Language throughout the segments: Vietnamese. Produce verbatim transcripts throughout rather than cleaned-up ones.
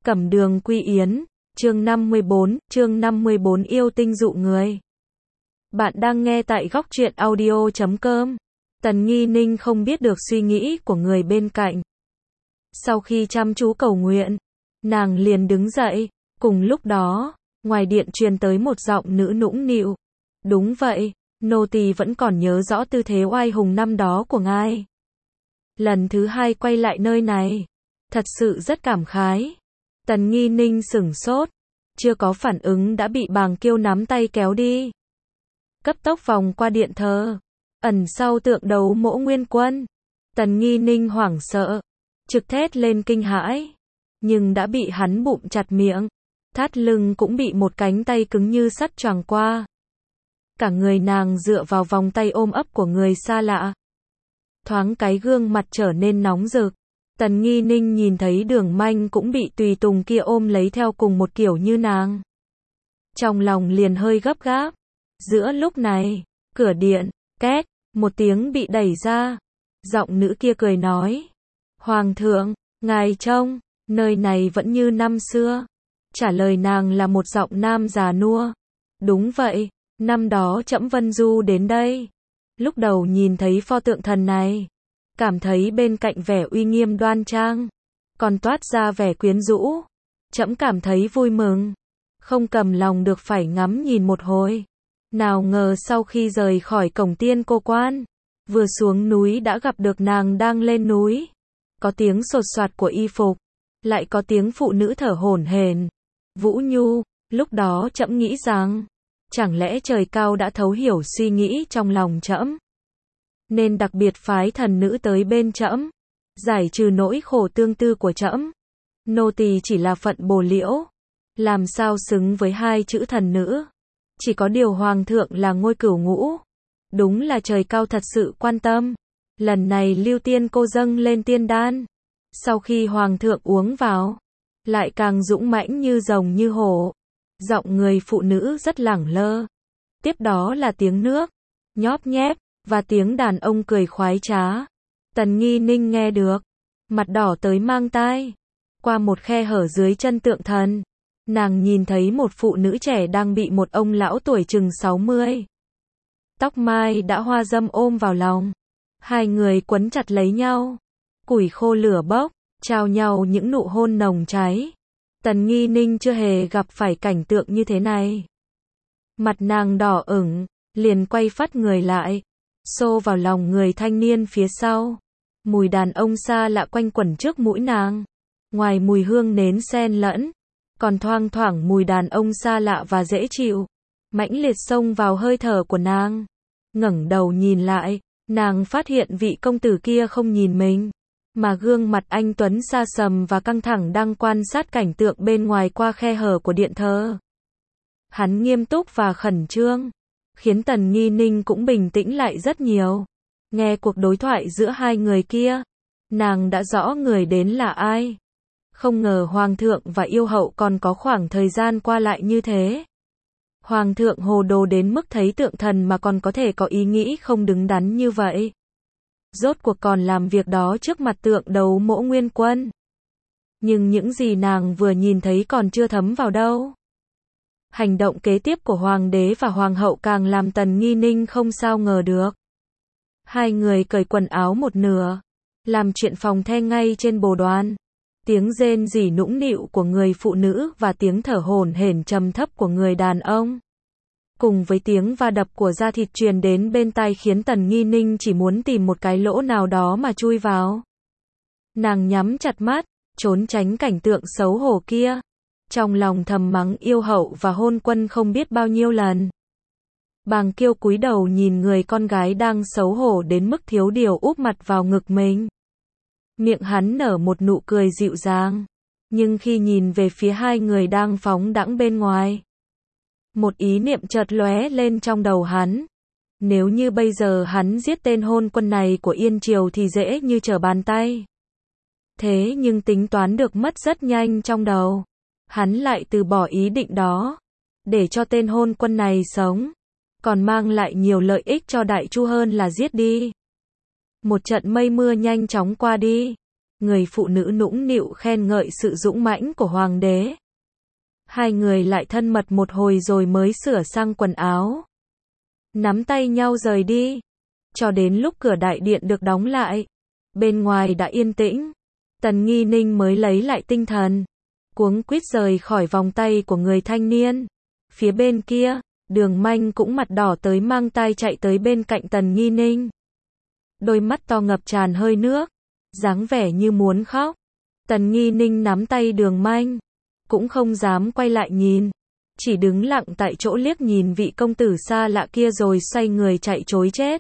Cẩm Đường Quy Yến, chương năm mươi bốn, chương năm mươi bốn yêu tinh dụ người. Bạn đang nghe tại góc truyện audio chấm com. Tần Nghi Ninh không biết được suy nghĩ của người bên cạnh. Sau khi chăm chú cầu nguyện, nàng liền đứng dậy. Cùng lúc đó, ngoài điện truyền tới một giọng nữ nũng nịu. Đúng vậy, nô tỳ vẫn còn nhớ rõ tư thế oai hùng năm đó của ngài. Lần thứ hai quay lại nơi này, thật sự rất cảm khái. Tần Nghi Ninh sửng sốt, chưa có phản ứng đã bị Bàng Kiêu nắm tay kéo đi. Cấp tốc vòng qua điện thờ, ẩn sau tượng đấu Mỗ Nguyên Quân. Tần Nghi Ninh hoảng sợ, trực thét lên kinh hãi, nhưng đã bị hắn bụm chặt miệng, thắt lưng cũng bị một cánh tay cứng như sắt choàng qua. Cả người nàng dựa vào vòng tay ôm ấp của người xa lạ. Thoáng cái gương mặt trở nên nóng rực. Tần Nghi Ninh nhìn thấy Đường Manh cũng bị tùy tùng kia ôm lấy theo cùng một kiểu như nàng. Trong lòng liền hơi gấp gáp. Giữa lúc này, cửa điện, két, một tiếng bị đẩy ra. Giọng nữ kia cười nói. Hoàng thượng, ngài trông, nơi này vẫn như năm xưa. Trả lời nàng là một giọng nam già nua. Đúng vậy, năm đó trẫm Vân Du đến đây. Lúc đầu nhìn thấy pho tượng thần này, cảm thấy bên cạnh vẻ uy nghiêm đoan trang, còn toát ra vẻ quyến rũ. Trẫm cảm thấy vui mừng, không cầm lòng được phải ngắm nhìn một hồi. Nào ngờ sau khi rời khỏi cổng Tiên Cô Quan, vừa xuống núi đã gặp được nàng đang lên núi. Có tiếng sột soạt của y phục, lại có tiếng phụ nữ thở hổn hển. Vũ Nhu, lúc đó trẫm nghĩ rằng, chẳng lẽ trời cao đã thấu hiểu suy nghĩ trong lòng trẫm, nên đặc biệt phái thần nữ tới bên trẫm, giải trừ nỗi khổ tương tư của trẫm. Nô tỳ chỉ là phận bồ liễu, làm sao xứng với hai chữ thần nữ. Chỉ có điều hoàng thượng là ngôi cửu ngũ, đúng là trời cao thật sự quan tâm. Lần này Lưu Tiên cô dâng lên tiên đan, sau khi hoàng thượng uống vào, lại càng dũng mãnh như rồng như hổ. Giọng người phụ nữ rất lẳng lơ. Tiếp đó là tiếng nước nhóp nhép và tiếng đàn ông cười khoái trá. Tần Nghi Ninh nghe được, mặt đỏ tới mang tai. Qua một khe hở dưới chân tượng thần, nàng nhìn thấy một phụ nữ trẻ đang bị một ông lão tuổi chừng sáu mươi, tóc mai đã hoa râm ôm vào lòng. Hai người quấn chặt lấy nhau, củi khô lửa bốc, trao nhau những nụ hôn nồng cháy. Tần Nghi Ninh chưa hề gặp phải cảnh tượng như thế này. Mặt nàng đỏ ửng, liền quay phắt người lại, xô vào lòng người thanh niên phía sau. Mùi đàn ông xa lạ quanh quẩn trước mũi nàng. Ngoài mùi hương nến xen lẫn, còn thoang thoảng mùi đàn ông xa lạ và dễ chịu, mãnh liệt xông vào hơi thở của nàng. Ngẩng đầu nhìn lại, nàng phát hiện vị công tử kia không nhìn mình, mà gương mặt anh tuấn xa sầm và căng thẳng đang quan sát cảnh tượng bên ngoài qua khe hở của điện thờ. Hắn nghiêm túc và khẩn trương, khiến Tần Nghi Ninh cũng bình tĩnh lại rất nhiều. Nghe cuộc đối thoại giữa hai người kia, nàng đã rõ người đến là ai. Không ngờ hoàng thượng và yêu hậu còn có khoảng thời gian qua lại như thế. Hoàng thượng hồ đồ đến mức thấy tượng thần mà còn có thể có ý nghĩ không đứng đắn như vậy. Rốt cuộc còn làm việc đó trước mặt tượng đấu Mỗ Nguyên Quân. Nhưng những gì nàng vừa nhìn thấy còn chưa thấm vào đâu. Hành động kế tiếp của hoàng đế và hoàng hậu càng làm Tần Nghi Ninh không sao ngờ được. Hai người cởi quần áo một nửa, làm chuyện phòng the ngay trên bồ đoàn. Tiếng rên rỉ nũng nịu của người phụ nữ và tiếng thở hổn hển trầm thấp của người đàn ông, cùng với tiếng va đập của da thịt truyền đến bên tai khiến Tần Nghi Ninh chỉ muốn tìm một cái lỗ nào đó mà chui vào. Nàng nhắm chặt mắt, trốn tránh cảnh tượng xấu hổ kia. Trong lòng thầm mắng yêu hậu và hôn quân không biết bao nhiêu lần. Bàng Kiêu cúi đầu nhìn người con gái đang xấu hổ đến mức thiếu điều úp mặt vào ngực mình. Miệng hắn nở một nụ cười dịu dàng. Nhưng khi nhìn về phía hai người đang phóng đãng bên ngoài, một ý niệm chợt lóe lên trong đầu hắn. Nếu như bây giờ hắn giết tên hôn quân này của Yên Triều thì dễ như trở bàn tay. Thế nhưng tính toán được mất rất nhanh trong đầu. Hắn lại từ bỏ ý định đó, để cho tên hôn quân này sống, còn mang lại nhiều lợi ích cho Đại Chu hơn là giết đi. Một trận mây mưa nhanh chóng qua đi. người phụ nữ nũng nịu khen ngợi sự dũng mãnh của hoàng đế. Hai người lại thân mật một hồi rồi mới sửa sang quần áo. Nắm tay nhau rời đi. Cho đến lúc cửa đại điện được đóng lại. Bên ngoài đã yên tĩnh. Tần Nghi Ninh mới lấy lại tinh thần. Cuống quýt rời khỏi vòng tay của người thanh niên. Phía bên kia, Đường Manh cũng mặt đỏ tới mang tai chạy tới bên cạnh Tần Nghi Ninh. Đôi mắt to ngập tràn hơi nước. Dáng vẻ như muốn khóc. Tần Nghi Ninh nắm tay Đường Manh. Cũng không dám quay lại nhìn. Chỉ đứng lặng tại chỗ liếc nhìn vị công tử xa lạ kia rồi xoay người chạy trối chết.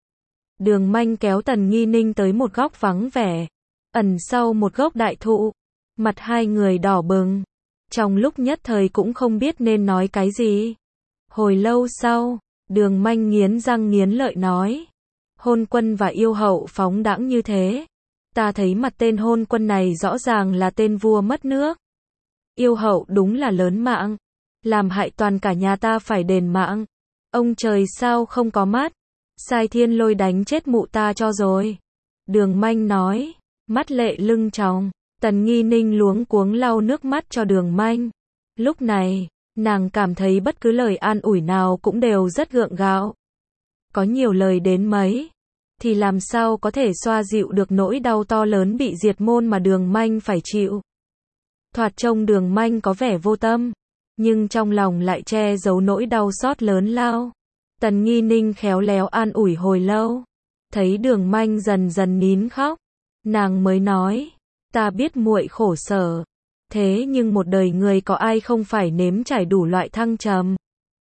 Đường Manh kéo Tần Nghi Ninh tới một góc vắng vẻ. Ẩn sau một gốc đại thụ. Mặt hai người đỏ bừng. Trong lúc nhất thời cũng không biết nên nói cái gì. Hồi lâu sau, Đường Manh nghiến răng nghiến lợi nói. Hôn quân và yêu hậu phóng đãng như thế. Ta thấy mặt tên hôn quân này rõ ràng là tên vua mất nước. Yêu hậu đúng là lớn mạng. Làm hại toàn cả nhà ta phải đền mạng. Ông trời sao không có mắt. Sai thiên lôi đánh chết mụ ta cho rồi. Đường Manh nói. Mắt lệ lưng tròng. Tần Nghi Ninh luống cuống lau nước mắt cho Đường Manh. Lúc này, nàng cảm thấy bất cứ lời an ủi nào cũng đều rất gượng gạo. Có nhiều lời đến mấy, thì làm sao có thể xoa dịu được nỗi đau to lớn bị diệt môn mà Đường Manh phải chịu. Thoạt trông Đường Manh có vẻ vô tâm, nhưng trong lòng lại che giấu nỗi đau xót lớn lao. Tần Nghi Ninh khéo léo an ủi hồi lâu. Thấy Đường Manh dần dần nín khóc, nàng mới nói. Ta biết muội khổ sở. Thế nhưng một đời người có ai không phải nếm trải đủ loại thăng trầm.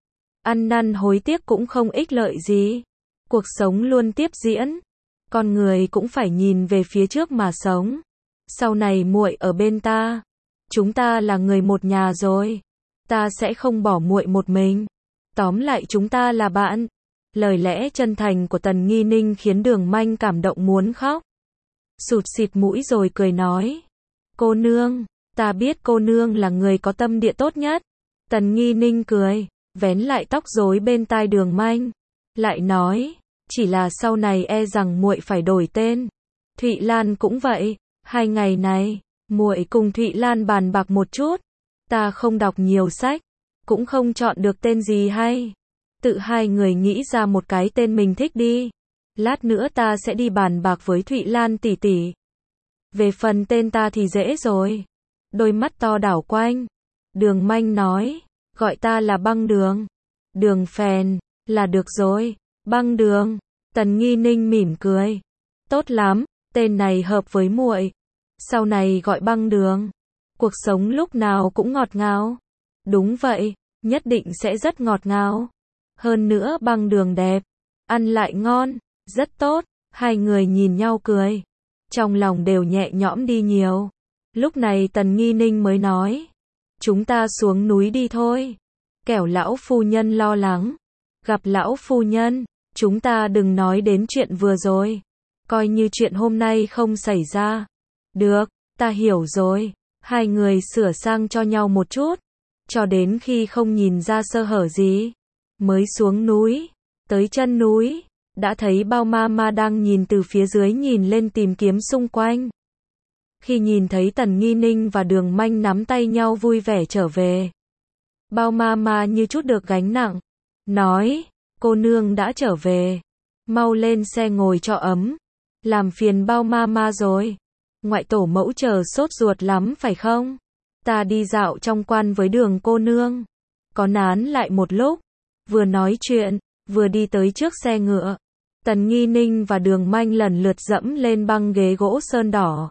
Ăn năn hối tiếc cũng không ích lợi gì. Cuộc sống luôn tiếp diễn. Con người cũng phải nhìn về phía trước mà sống. Sau này muội ở bên ta. Chúng ta là người một nhà rồi. Ta sẽ không bỏ muội một mình. Tóm lại chúng ta là bạn. Lời lẽ chân thành của Tần Nghi Ninh khiến Đường Manh cảm động muốn khóc. Sụt xịt mũi rồi cười nói. Cô nương, ta biết cô nương là người có tâm địa tốt nhất. Tần Nghi Ninh cười, vén lại tóc rối bên tai Đường Manh. Lại nói, chỉ là sau này e rằng muội phải đổi tên. Thụy Lan cũng vậy, hai ngày này, muội cùng Thụy Lan bàn bạc một chút. Ta không đọc nhiều sách, cũng không chọn được tên gì hay. Tự hai người nghĩ ra một cái tên mình thích đi. Lát nữa ta sẽ đi bàn bạc với Thụy Lan tỷ tỷ. Về phần tên ta thì dễ rồi. Đôi mắt to đảo quanh. Đường Manh nói, gọi ta là Băng Đường. Đường Phèn, là được rồi. Băng Đường. Tần Nghi Ninh mỉm cười. Tốt lắm, tên này hợp với muội. Sau này gọi Băng Đường. Cuộc sống lúc nào cũng ngọt ngào. Đúng vậy, nhất định sẽ rất ngọt ngào. Hơn nữa Băng Đường đẹp, ăn lại ngon. Rất tốt, hai người nhìn nhau cười. Trong lòng đều nhẹ nhõm đi nhiều. Lúc này Tần Nghi Ninh mới nói. Chúng ta xuống núi đi thôi. Kẻo lão phu nhân lo lắng. Gặp lão phu nhân, chúng ta đừng nói đến chuyện vừa rồi. Coi như chuyện hôm nay không xảy ra. Được, ta hiểu rồi. Hai người sửa sang cho nhau một chút. Cho đến khi không nhìn ra sơ hở gì. Mới xuống núi. Tới chân núi. Đã thấy Bao Ma Ma đang nhìn từ phía dưới nhìn lên tìm kiếm xung quanh. Khi nhìn thấy Tần Nghi Ninh và Đường Manh nắm tay nhau vui vẻ trở về. Bao Ma Ma như chút được gánh nặng. Nói, cô nương đã trở về. Mau lên xe ngồi cho ấm. Làm phiền Bao Ma Ma rồi. Ngoại tổ mẫu chờ sốt ruột lắm phải không? Ta đi dạo trong quan với Đường cô nương. Có nán lại một lúc. Vừa nói chuyện, vừa đi tới trước xe ngựa. Tần Nghi Ninh và Đường Manh lần lượt dẫm lên băng ghế gỗ sơn đỏ.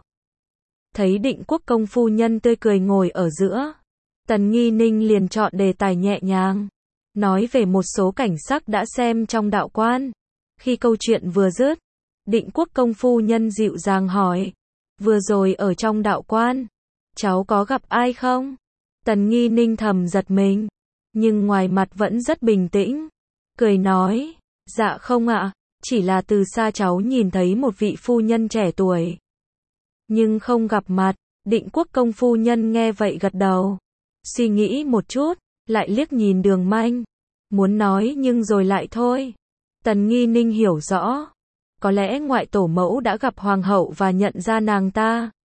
Thấy Định Quốc công phu nhân tươi cười ngồi ở giữa. Tần Nghi Ninh liền chọn đề tài nhẹ nhàng. Nói về một số cảnh sắc đã xem trong đạo quan. Khi câu chuyện vừa dứt, Định Quốc công phu nhân dịu dàng hỏi. Vừa rồi ở trong đạo quan, cháu có gặp ai không? Tần Nghi Ninh thầm giật mình. Nhưng ngoài mặt vẫn rất bình tĩnh. Cười nói. Dạ không ạ. Chỉ là từ xa cháu nhìn thấy một vị phu nhân trẻ tuổi. Nhưng không gặp mặt. Định Quốc công phu nhân nghe vậy gật đầu. Suy nghĩ một chút, lại liếc nhìn Đường Manh. Muốn nói nhưng rồi lại thôi. Tần Nghi Ninh hiểu rõ. Có lẽ ngoại tổ mẫu đã gặp hoàng hậu và nhận ra nàng ta.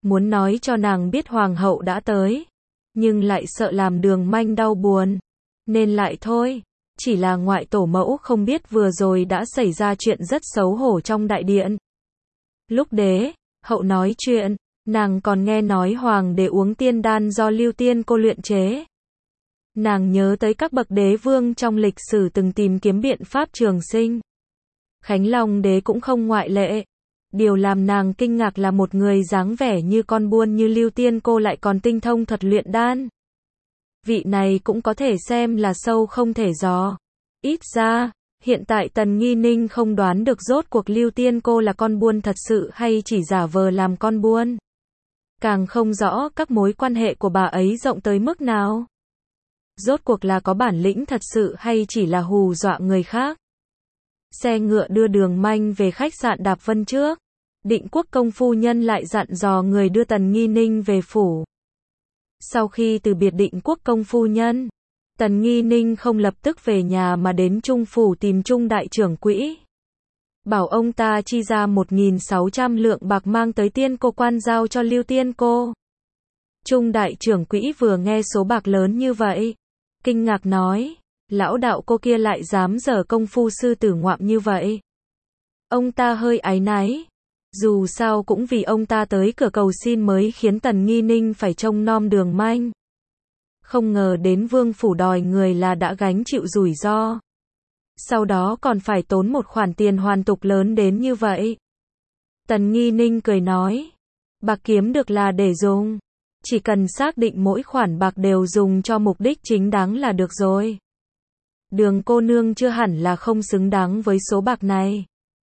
muốn nói cho nàng biết hoàng hậu đã tới, nhưng lại sợ làm Đường Manh đau buồn, nên lại thôi. Chỉ là ngoại tổ mẫu không biết vừa rồi đã xảy ra chuyện rất xấu hổ trong đại điện. Lúc đế hậu nói chuyện, nàng còn nghe nói hoàng đế uống tiên đan do Lưu Tiên Cô luyện chế. Nàng nhớ tới các bậc đế vương trong lịch sử từng tìm kiếm biện pháp trường sinh. Khánh Long đế cũng không ngoại lệ. Điều làm nàng kinh ngạc là một người dáng vẻ như con buôn như Lưu Tiên Cô lại còn tinh thông thuật luyện đan. Vị này cũng có thể xem là sâu không thể dò. Ít ra, hiện tại Tần Nghi Ninh không đoán được rốt cuộc Lưu Tiên Cô là con buôn thật sự hay chỉ giả vờ làm con buôn. Càng không rõ các mối quan hệ của bà ấy rộng tới mức nào. Rốt cuộc là có bản lĩnh thật sự hay chỉ là hù dọa người khác. Xe ngựa đưa Đường Manh về khách sạn Đạp Vân trước. Định Quốc công phu nhân lại dặn dò người đưa Tần Nghi Ninh về phủ. Sau khi từ biệt Định Quốc công phu nhân, Tần Nghi Ninh không lập tức về nhà mà đến Trung phủ tìm Trung đại trưởng quỹ. Bảo ông ta chi ra một nghìn sáu trăm lượng bạc mang tới Tiên Cô quan giao cho Lưu Tiên Cô. Trung đại trưởng quỹ vừa nghe số bạc lớn như vậy, kinh ngạc nói, lão đạo cô kia lại dám giở công phu sư tử ngoạm như vậy. Ông ta hơi áy náy. Dù sao cũng vì ông ta tới cửa cầu xin mới khiến Tần Nghi Ninh phải trông nom Đường Manh. Không ngờ đến vương phủ đòi người là đã gánh chịu rủi ro. Sau đó còn phải tốn một khoản tiền hoàn tục lớn đến như vậy. Tần Nghi Ninh cười nói, bạc kiếm được là để dùng. Chỉ cần xác định mỗi khoản bạc đều dùng cho mục đích chính đáng là được rồi. Đường cô nương chưa hẳn là không xứng đáng với số bạc này.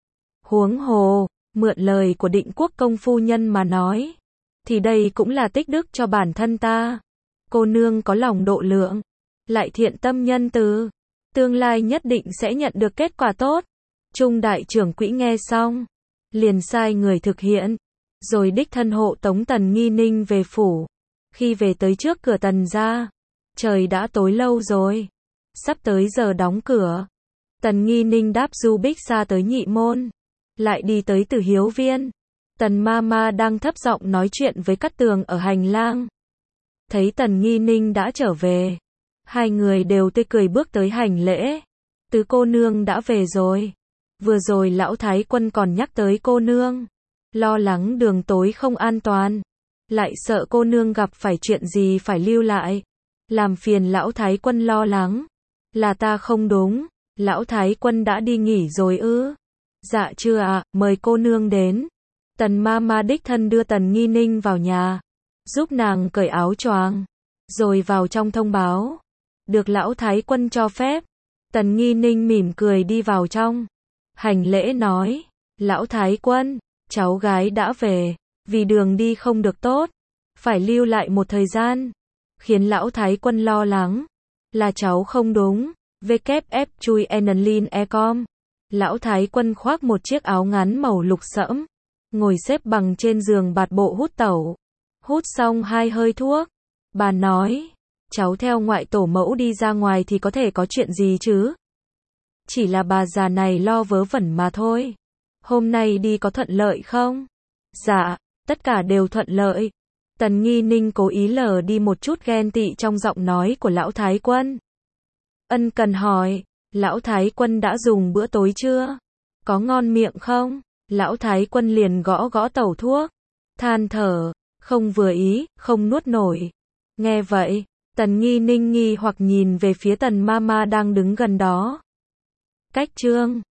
Huống hồ, mượn lời của Định Quốc công phu nhân mà nói, thì đây cũng là tích đức cho bản thân ta. Cô nương có lòng độ lượng, lại thiện tâm nhân từ, tương lai nhất định sẽ nhận được kết quả tốt. Trung đại trưởng quỹ nghe xong, liền sai người thực hiện, rồi đích thân hộ tống Tần Nghi Ninh về phủ. Khi về tới trước cửa Tần gia, trời đã tối lâu rồi, sắp tới giờ đóng cửa. Tần Nghi Ninh đáp du bích xa tới nhị môn, lại đi tới Tử Hiếu viên. Tần ma ma đang thấp giọng nói chuyện với Cát Tường ở hành lang. Thấy Tần Nghi Ninh đã trở về, hai người đều tươi cười bước tới hành lễ. Tứ cô nương đã về rồi. Vừa rồi lão thái quân còn nhắc tới cô nương, lo lắng đường tối không an toàn, lại sợ cô nương gặp phải chuyện gì phải lưu lại, làm phiền lão thái quân lo lắng. Là ta không đúng, lão thái quân đã đi nghỉ rồi ư? Dạ chưa ạ, à, mời cô nương đến. Tần ma ma đích thân đưa Tần Nghi Ninh vào nhà, giúp nàng cởi áo choàng, rồi vào trong thông báo. Được lão thái quân cho phép. Tần Nghi Ninh mỉm cười đi vào trong. Hành lễ nói, lão thái quân, cháu gái đã về, vì đường đi không được tốt, phải lưu lại một thời gian. Khiến lão thái quân lo lắng, là cháu không đúng. vê kép ép chui enlin ecom. Lão thái quân khoác một chiếc áo ngắn màu lục sẫm, ngồi xếp bằng trên giường bạt bộ hút tẩu. Hút xong hai hơi thuốc, bà nói, cháu theo ngoại tổ mẫu đi ra ngoài thì có thể có chuyện gì chứ? Chỉ là bà già này lo vớ vẩn mà thôi. Hôm nay đi có thuận lợi không? Dạ, tất cả đều thuận lợi. Tần Nghi Ninh cố ý lờ đi một chút ghen tị trong giọng nói của lão thái quân. Ân cần hỏi, lão thái quân đã dùng bữa tối chưa? Có ngon miệng không? Lão thái quân liền gõ gõ tẩu thuốc, than thở, không vừa ý, không nuốt nổi. Nghe vậy, Tần Nghi Ninh nghi hoặc nhìn về phía Tần Mama đang đứng gần đó. Cách chương